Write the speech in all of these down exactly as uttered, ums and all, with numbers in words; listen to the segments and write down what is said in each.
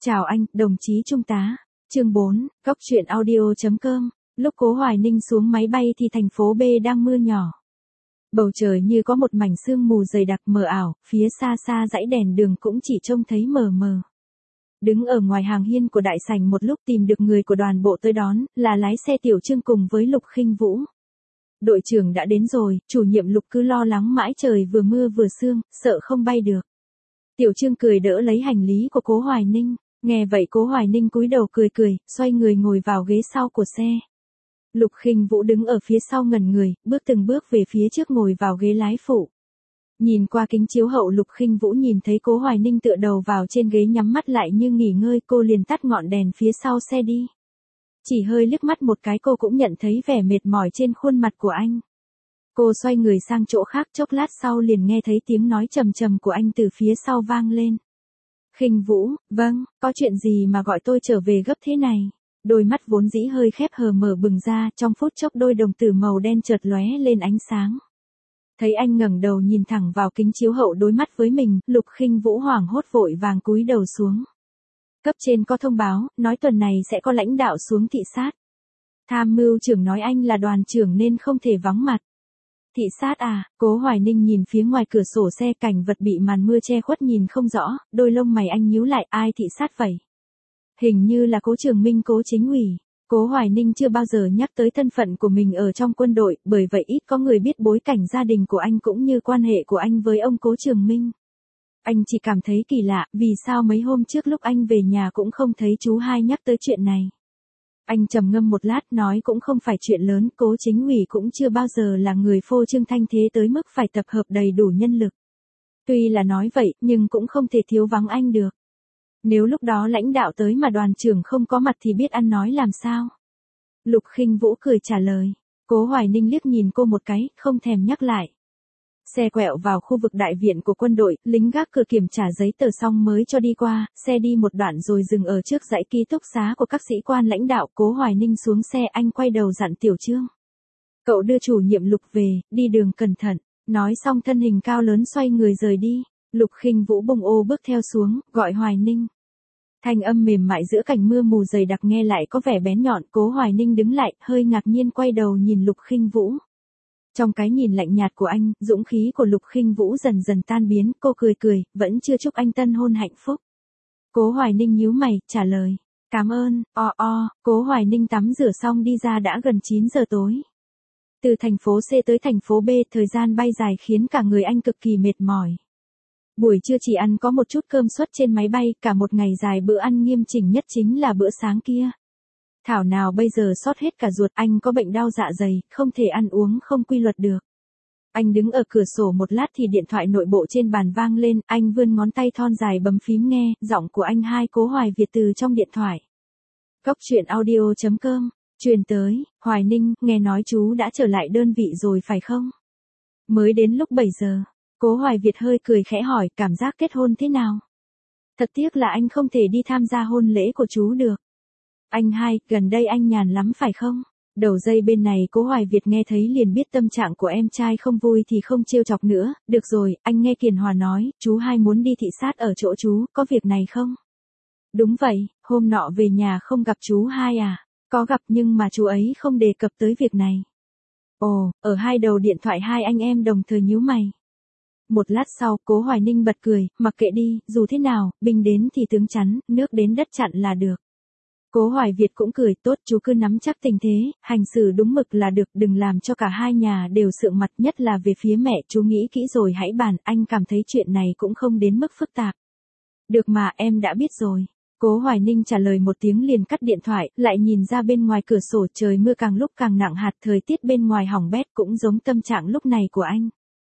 Chào anh, đồng chí trung tá. Chương bốn, Góc truyện audio chấm com. Lúc Cố Hoài Ninh xuống máy bay thì thành phố B đang mưa nhỏ. Bầu trời như có một mảnh sương mù dày đặc mờ ảo, phía xa xa dãy đèn đường cũng chỉ trông thấy mờ mờ. Đứng ở ngoài hàng hiên của đại sảnh một lúc tìm được người của đoàn bộ tới đón, là lái xe Tiểu Trương cùng với Lục Khinh Vũ. Đội trưởng đã đến rồi, chủ nhiệm Lục cứ lo lắng mãi trời vừa mưa vừa sương, sợ không bay được. Tiểu Trương cười đỡ lấy hành lý của Cố Hoài Ninh, nghe vậy Cố Hoài Ninh cúi đầu cười cười, xoay người ngồi vào ghế sau của xe. Lục Khinh Vũ đứng ở phía sau ngẩn người, bước từng bước về phía trước ngồi vào ghế lái phụ. Nhìn qua kính chiếu hậu Lục Khinh Vũ nhìn thấy Cố Hoài Ninh tựa đầu vào trên ghế nhắm mắt lại như nghỉ ngơi, cô liền tắt ngọn đèn phía sau xe đi. Chỉ hơi liếc mắt một cái cô cũng nhận thấy vẻ mệt mỏi trên khuôn mặt của anh. Cô xoay người sang chỗ khác, chốc lát sau liền nghe thấy tiếng nói trầm trầm của anh từ phía sau vang lên. Khinh Vũ, vâng, có chuyện gì mà gọi tôi trở về gấp thế này? Đôi mắt vốn dĩ hơi khép hờ mở bừng ra, trong phút chốc đôi đồng tử màu đen chợt lóe lên ánh sáng. Thấy anh ngẩng đầu nhìn thẳng vào kính chiếu hậu đối mắt với mình, Lục Khinh Vũ hoảng hốt vội vàng cúi đầu xuống. Cấp trên có thông báo, nói tuần này sẽ có lãnh đạo xuống thị sát. Tham mưu trưởng nói anh là đoàn trưởng nên không thể vắng mặt. Thị sát à? Cố Hoài Ninh nhìn phía ngoài cửa sổ xe, cảnh vật bị màn mưa che khuất nhìn không rõ, đôi lông mày anh nhíu lại, ai thị sát vậy? Hình như là Cố Trường Minh, Cố chính ủy. Cố Hoài Ninh chưa bao giờ nhắc tới thân phận của mình ở trong quân đội, bởi vậy ít có người biết bối cảnh gia đình của anh cũng như quan hệ của anh với ông Cố Trường Minh. Anh chỉ cảm thấy kỳ lạ, vì sao mấy hôm trước lúc anh về nhà cũng không thấy chú hai nhắc tới chuyện này. Anh trầm ngâm một lát nói cũng không phải chuyện lớn, Cố chính ủy cũng chưa bao giờ là người phô trương thanh thế tới mức phải tập hợp đầy đủ nhân lực. Tuy là nói vậy, nhưng cũng không thể thiếu vắng anh được. Nếu lúc đó lãnh đạo tới mà đoàn trưởng không có mặt thì biết ăn nói làm sao? Lục Khinh Vũ cười trả lời. Cố Hoài Ninh liếc nhìn cô một cái, không thèm nhắc lại. Xe quẹo vào khu vực đại viện của quân đội, lính gác cửa kiểm trả giấy tờ xong mới cho đi qua, xe đi một đoạn rồi dừng ở trước dãy ký túc xá của các sĩ quan lãnh đạo. Cố Hoài Ninh xuống xe, anh quay đầu dặn Tiểu Trương. Cậu đưa chủ nhiệm Lục về, đi đường cẩn thận. Nói xong thân hình cao lớn xoay người rời đi. Lục Khinh Vũ bông ô bước theo xuống, gọi Hoài Ninh. Thanh âm mềm mại giữa cảnh mưa mù dày đặc nghe lại có vẻ bén nhọn. Cố Hoài Ninh đứng lại, hơi ngạc nhiên quay đầu nhìn Lục Khinh Vũ. Trong cái nhìn lạnh nhạt của anh, dũng khí của Lục Khinh Vũ dần dần tan biến, cô cười cười, vẫn chưa chúc anh tân hôn hạnh phúc. Cố Hoài Ninh nhíu mày, trả lời, cảm ơn, o o. Cố Hoài Ninh tắm rửa xong đi ra đã gần chín giờ tối. Từ thành phố C tới thành phố B, thời gian bay dài khiến cả người anh cực kỳ mệt mỏi. Buổi trưa chỉ ăn có một chút cơm suất trên máy bay, cả một ngày dài bữa ăn nghiêm chỉnh nhất chính là bữa sáng kia. Thảo nào bây giờ sót hết cả ruột, anh có bệnh đau dạ dày, không thể ăn uống không quy luật được. Anh đứng ở cửa sổ một lát thì điện thoại nội bộ trên bàn vang lên, anh vươn ngón tay thon dài bấm phím nghe, giọng của anh hai Cố Hoài Việt từ trong điện thoại. Góc truyện audio chấm com, truyền tới, Hoài Ninh, nghe nói chú đã trở lại đơn vị rồi phải không? Mới đến lúc bảy giờ, Cố Hoài Việt hơi cười khẽ hỏi, cảm giác kết hôn thế nào? Thật tiếc là anh không thể đi tham gia hôn lễ của chú được. Anh hai, gần đây anh nhàn lắm phải không? Đầu dây bên này Cố Hoài Việt nghe thấy liền biết tâm trạng của em trai không vui thì không trêu chọc nữa. Được rồi, anh nghe Kiền Hòa nói, chú hai muốn đi thị sát ở chỗ chú, có việc này không? Đúng vậy, hôm nọ về nhà không gặp chú hai à? Có gặp nhưng mà chú ấy không đề cập tới việc này. Ồ, ở hai đầu điện thoại hai anh em đồng thời nhíu mày. Một lát sau, Cố Hoài Ninh bật cười, mặc kệ đi, dù thế nào, binh đến thì tướng chắn, nước đến đất chặn là được. Cố Hoài Việt cũng cười, tốt, chú cứ nắm chắc tình thế, hành xử đúng mực là được, đừng làm cho cả hai nhà đều sượng mặt, nhất là về phía mẹ, chú nghĩ kỹ rồi hãy bàn, anh cảm thấy chuyện này cũng không đến mức phức tạp. Được mà, em đã biết rồi. Cố Hoài Ninh trả lời một tiếng liền cắt điện thoại, lại nhìn ra bên ngoài cửa sổ, trời mưa càng lúc càng nặng hạt, thời tiết bên ngoài hỏng bét cũng giống tâm trạng lúc này của anh.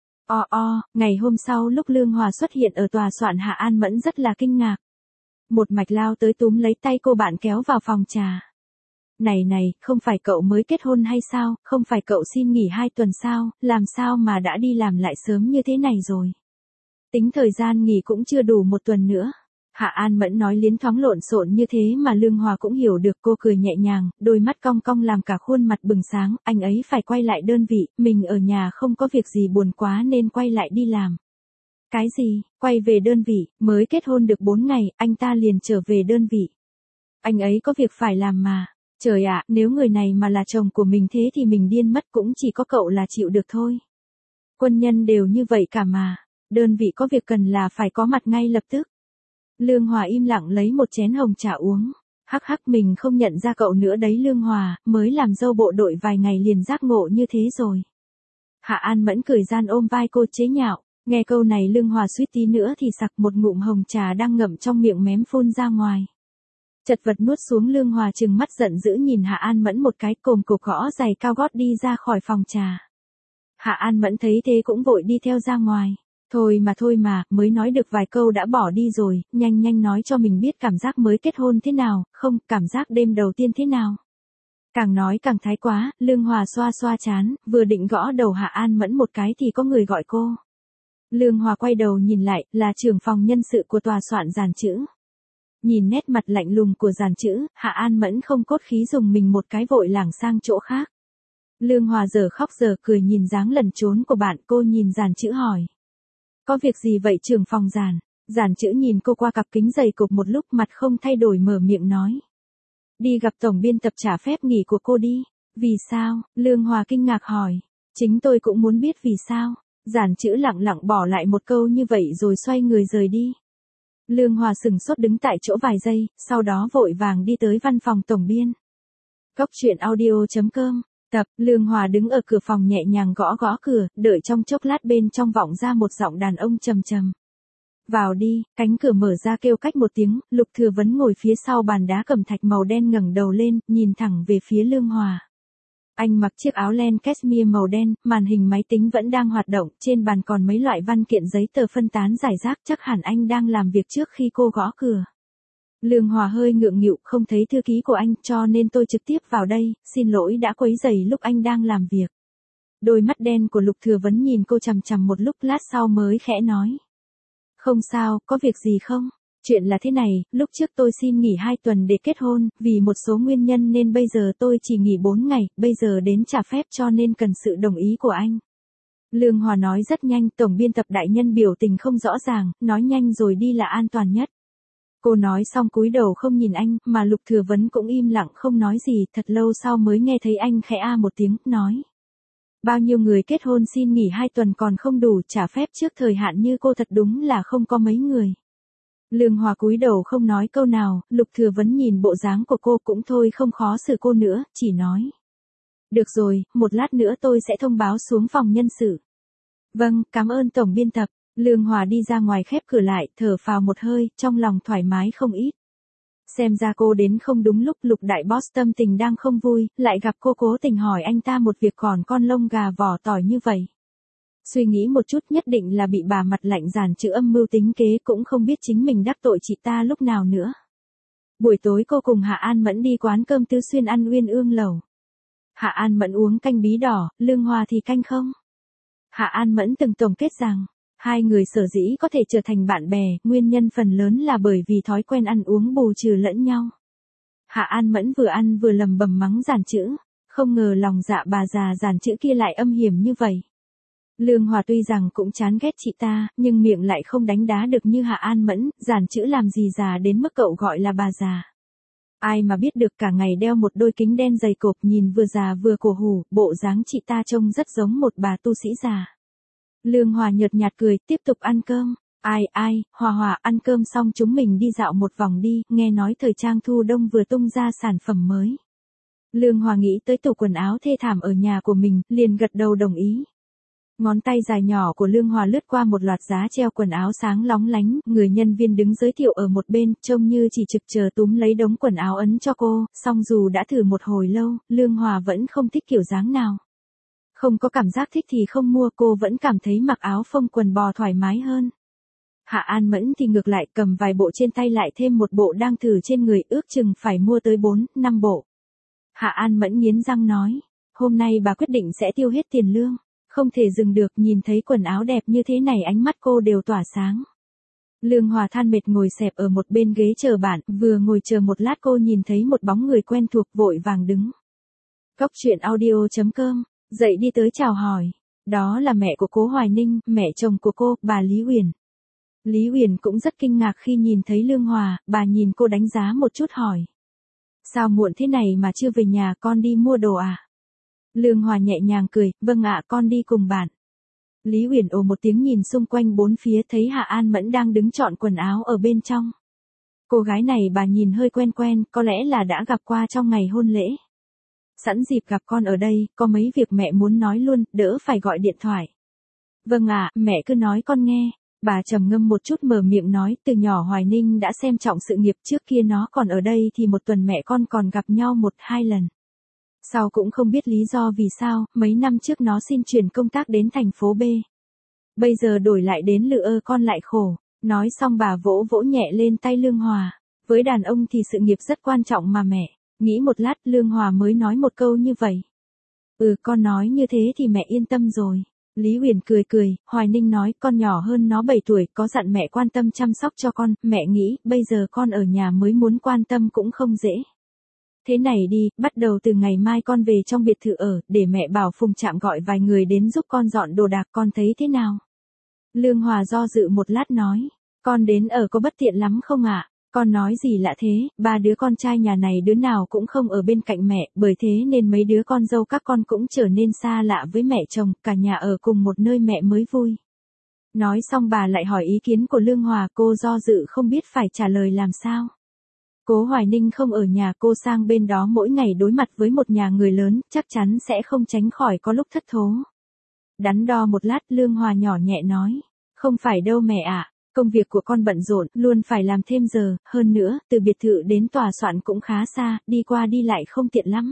O o, ngày hôm sau lúc Lương Hòa xuất hiện ở tòa soạn Hạ An Mẫn rất là kinh ngạc. Một mạch lao tới túm lấy tay cô bạn kéo vào phòng trà. Này này, không phải cậu mới kết hôn hay sao, không phải cậu xin nghỉ hai tuần sao, làm sao mà đã đi làm lại sớm như thế này rồi. Tính thời gian nghỉ cũng chưa đủ một tuần nữa. Hạ An Mẫn nói liến thoáng lộn xộn như thế mà Lương Hòa cũng hiểu được, cô cười nhẹ nhàng, đôi mắt cong cong làm cả khuôn mặt bừng sáng, anh ấy phải quay lại đơn vị, mình ở nhà không có việc gì buồn quá nên quay lại đi làm. Cái gì, quay về đơn vị, mới kết hôn được bốn ngày, anh ta liền trở về đơn vị. Anh ấy có việc phải làm mà. Trời ạ, nếu người này mà là chồng của mình thế thì mình điên mất, cũng chỉ có cậu là chịu được thôi. Quân nhân đều như vậy cả mà. Đơn vị có việc cần là phải có mặt ngay lập tức. Lương Hòa im lặng lấy một chén hồng trà uống. Hắc hắc, mình không nhận ra cậu nữa đấy Lương Hòa, mới làm dâu bộ đội vài ngày liền giác ngộ như thế rồi. Hạ An Mẫn cười gian ôm vai cô chế nhạo. Nghe câu này Lương Hòa suýt tí nữa thì sặc một ngụm hồng trà đang ngậm trong miệng mém phun ra ngoài. Chật vật nuốt xuống. Lương Hòa trừng mắt giận dữ nhìn Hạ An Mẫn một cái, cồm cộp gõ giày cao gót đi ra khỏi phòng trà. Hạ An Mẫn thấy thế cũng vội đi theo ra ngoài. Thôi mà thôi mà, mới nói được vài câu đã bỏ đi rồi, nhanh nhanh nói cho mình biết cảm giác mới kết hôn thế nào, không, cảm giác đêm đầu tiên thế nào. Càng nói càng thái quá, Lương Hòa xoa xoa chán, vừa định gõ đầu Hạ An Mẫn một cái thì có người gọi cô. Lương Hòa quay đầu nhìn lại, là trưởng phòng nhân sự của tòa soạn dàn chữ. Nhìn nét mặt lạnh lùng của dàn chữ, Hạ An Mẫn không cốt khí dùng mình một cái vội lảng sang chỗ khác. Lương Hòa giờ khóc giờ cười nhìn dáng lẩn trốn của bạn, cô nhìn dàn chữ hỏi. Có việc gì vậy trưởng phòng dàn? Dàn chữ nhìn cô qua cặp kính dày cộp một lúc, mặt không thay đổi mở miệng nói. Đi gặp tổng biên tập trả phép nghỉ của cô đi. Vì sao? Lương Hòa kinh ngạc hỏi. Chính tôi cũng muốn biết vì sao. Dàn chữ lặng lặng bỏ lại một câu như vậy rồi xoay người rời đi. Lương Hòa sừng sốt đứng tại chỗ vài giây, sau đó vội vàng đi tới văn phòng tổng biên. Góc truyện audio chấm com. Tập, Lương Hòa đứng ở cửa phòng nhẹ nhàng gõ gõ cửa, đợi trong chốc lát bên trong vọng ra một giọng đàn ông trầm trầm. Vào đi, cánh cửa mở ra kêu cách một tiếng, Lục Thừa Vấn ngồi phía sau bàn đá cẩm thạch màu đen ngẩng đầu lên, nhìn thẳng về phía Lương Hòa. Anh mặc chiếc áo len cashmere màu đen, màn hình máy tính vẫn đang hoạt động, trên bàn còn mấy loại văn kiện giấy tờ phân tán rải rác, chắc hẳn anh đang làm việc trước khi cô gõ cửa. Lương Hòa hơi ngượng nghịu, không thấy thư ký của anh, cho nên tôi trực tiếp vào đây, xin lỗi đã quấy rầy lúc anh đang làm việc. Đôi mắt đen của Lục Thừa Vấn nhìn cô chằm chằm một lúc, lát sau mới khẽ nói. Không sao, có việc gì không? Chuyện là thế này, lúc trước tôi xin nghỉ hai tuần để kết hôn, vì một số nguyên nhân nên bây giờ tôi chỉ nghỉ bốn ngày, bây giờ đến trả phép cho nên cần sự đồng ý của anh. Lương Hòa nói rất nhanh, tổng biên tập đại nhân biểu tình không rõ ràng, nói nhanh rồi đi là an toàn nhất. Cô nói xong cúi đầu không nhìn anh, mà Lục Thừa Vấn cũng im lặng không nói gì, thật lâu sau mới nghe thấy anh khẽ a một tiếng, nói. Bao nhiêu người kết hôn xin nghỉ hai tuần còn không đủ, trả phép trước thời hạn như cô thật đúng là không có mấy người. Lương Hòa cúi đầu không nói câu nào, Lục Thừa Vấn nhìn bộ dáng của cô cũng thôi không khó xử cô nữa, chỉ nói. Được rồi, một lát nữa tôi sẽ thông báo xuống phòng nhân sự. Vâng, cảm ơn tổng biên tập. Lương Hòa đi ra ngoài khép cửa lại, thở phào một hơi, trong lòng thoải mái không ít. Xem ra cô đến không đúng lúc, Lục đại boss tâm tình đang không vui, lại gặp cô cố tình hỏi anh ta một việc còn con lông gà vỏ tỏi như vậy. Suy nghĩ một chút nhất định là bị bà mặt lạnh dàn chữ âm mưu tính kế, cũng không biết chính mình đắc tội chị ta lúc nào nữa. Buổi tối cô cùng Hạ An Mẫn đi quán cơm Tứ Xuyên ăn Uyên Ương lẩu. Hạ An Mẫn uống canh bí đỏ, Lương Hòa thì canh không. Hạ An Mẫn từng tổng kết rằng, hai người sở dĩ có thể trở thành bạn bè, nguyên nhân phần lớn là bởi vì thói quen ăn uống bù trừ lẫn nhau. Hạ An Mẫn vừa ăn vừa lầm bầm mắng dàn chữ, không ngờ lòng dạ bà già dàn chữ kia lại âm hiểm như vậy. Lương Hòa tuy rằng cũng chán ghét chị ta, nhưng miệng lại không đánh đá được như Hạ An Mẫn, dàn chữ làm gì già đến mức cậu gọi là bà già. Ai mà biết được cả ngày đeo một đôi kính đen dày cộp, nhìn vừa già vừa cổ hủ, bộ dáng chị ta trông rất giống một bà tu sĩ già. Lương Hòa nhợt nhạt cười, tiếp tục ăn cơm. Ai ai, Hòa Hòa, ăn cơm xong chúng mình đi dạo một vòng đi, nghe nói thời trang thu đông vừa tung ra sản phẩm mới. Lương Hòa nghĩ tới tủ quần áo thê thảm ở nhà của mình, liền gật đầu đồng ý. Ngón tay dài nhỏ của Lương Hòa lướt qua một loạt giá treo quần áo sáng lóng lánh, người nhân viên đứng giới thiệu ở một bên, trông như chỉ trực chờ túm lấy đống quần áo ấn cho cô, song dù đã thử một hồi lâu, Lương Hòa vẫn không thích kiểu dáng nào. Không có cảm giác thích thì không mua, cô vẫn cảm thấy mặc áo phông quần bò thoải mái hơn. Hạ An Mẫn thì ngược lại, cầm vài bộ trên tay lại thêm một bộ đang thử trên người, ước chừng phải mua tới bốn, năm bộ. Hạ An Mẫn nghiến răng nói, hôm nay bà quyết định sẽ tiêu hết tiền lương. Không thể dừng được, nhìn thấy quần áo đẹp như thế này ánh mắt cô đều tỏa sáng. Lương Hòa than mệt ngồi xẹp ở một bên ghế chờ bạn, vừa ngồi chờ một lát cô nhìn thấy một bóng người quen thuộc vội vàng đứng. Góc truyện audio chấm com, dậy đi tới chào hỏi. Đó là mẹ của Cố Hoài Ninh, mẹ chồng của cô, bà Lý Uyển. Lý Uyển cũng rất kinh ngạc khi nhìn thấy Lương Hòa, bà nhìn cô đánh giá một chút hỏi. Sao muộn thế này mà chưa về nhà, con đi mua đồ à? Lương Hòa nhẹ nhàng cười, vâng ạ, con đi cùng bạn. Lý Uyển ồ một tiếng nhìn xung quanh bốn phía thấy Hạ An Mẫn đang đứng chọn quần áo ở bên trong. Cô gái này bà nhìn hơi quen quen, có lẽ là đã gặp qua trong ngày hôn lễ. Sẵn dịp gặp con ở đây, có mấy việc mẹ muốn nói luôn, đỡ phải gọi điện thoại. Vâng ạ, mẹ cứ nói con nghe. Bà trầm ngâm một chút mở miệng nói, từ nhỏ Hoài Ninh đã xem trọng sự nghiệp, trước kia nó còn ở đây thì một tuần mẹ con còn gặp nhau một hai lần. Sau cũng không biết lý do vì sao, mấy năm trước nó xin chuyển công tác đến thành phố B. Bây giờ đổi lại đến Lự Ơ con lại khổ. Nói xong bà vỗ vỗ nhẹ lên tay Lương Hòa. Với đàn ông thì sự nghiệp rất quan trọng mà mẹ. Nghĩ một lát Lương Hòa mới nói một câu như vậy. Ừ, con nói như thế thì mẹ yên tâm rồi. Lý Uyển cười cười, Hoài Ninh nói con nhỏ hơn nó bảy tuổi, có dặn mẹ quan tâm chăm sóc cho con, mẹ nghĩ bây giờ con ở nhà mới muốn quan tâm cũng không dễ. Thế này đi, bắt đầu từ ngày mai con về trong biệt thự ở, để mẹ bảo Phùng Trạm gọi vài người đến giúp con dọn đồ đạc, con thấy thế nào? Lương Hòa do dự một lát nói, con đến ở có bất tiện lắm không ạ? Con nói gì lạ thế, ba đứa con trai nhà này đứa nào cũng không ở bên cạnh mẹ, bởi thế nên mấy đứa con dâu các con cũng trở nên xa lạ với mẹ chồng, cả nhà ở cùng một nơi mẹ mới vui. Nói xong bà lại hỏi ý kiến của Lương Hòa, cô do dự không biết phải trả lời làm sao. Cố Hoài Ninh không ở nhà, cô sang bên đó mỗi ngày đối mặt với một nhà người lớn, chắc chắn sẽ không tránh khỏi có lúc thất thố. Đắn đo một lát Lương Hòa nhỏ nhẹ nói, không phải đâu mẹ ạ. Công việc của con bận rộn, luôn phải làm thêm giờ, hơn nữa, từ biệt thự đến tòa soạn cũng khá xa, đi qua đi lại không tiện lắm.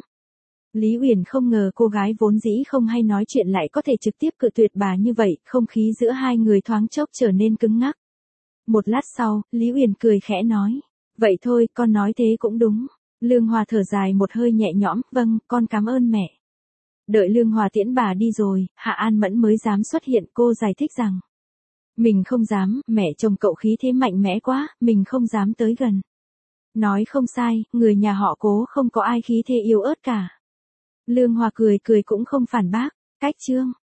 Lý Uyển không ngờ cô gái vốn dĩ không hay nói chuyện lại có thể trực tiếp cự tuyệt bà như vậy, không khí giữa hai người thoáng chốc trở nên cứng ngắc. Một lát sau, Lý Uyển cười khẽ nói, vậy thôi, con nói thế cũng đúng. Lương Hòa thở dài một hơi nhẹ nhõm, vâng, con cảm ơn mẹ. Đợi Lương Hòa tiễn bà đi rồi, Hạ An Mẫn mới dám xuất hiện, cô giải thích rằng. Mình không dám, mẹ chồng cậu khí thế mạnh mẽ quá, mình không dám tới gần. Nói không sai, người nhà họ Cố không có ai khí thế yếu ớt cả. Lương Hòa cười cười cũng không phản bác, cách chương.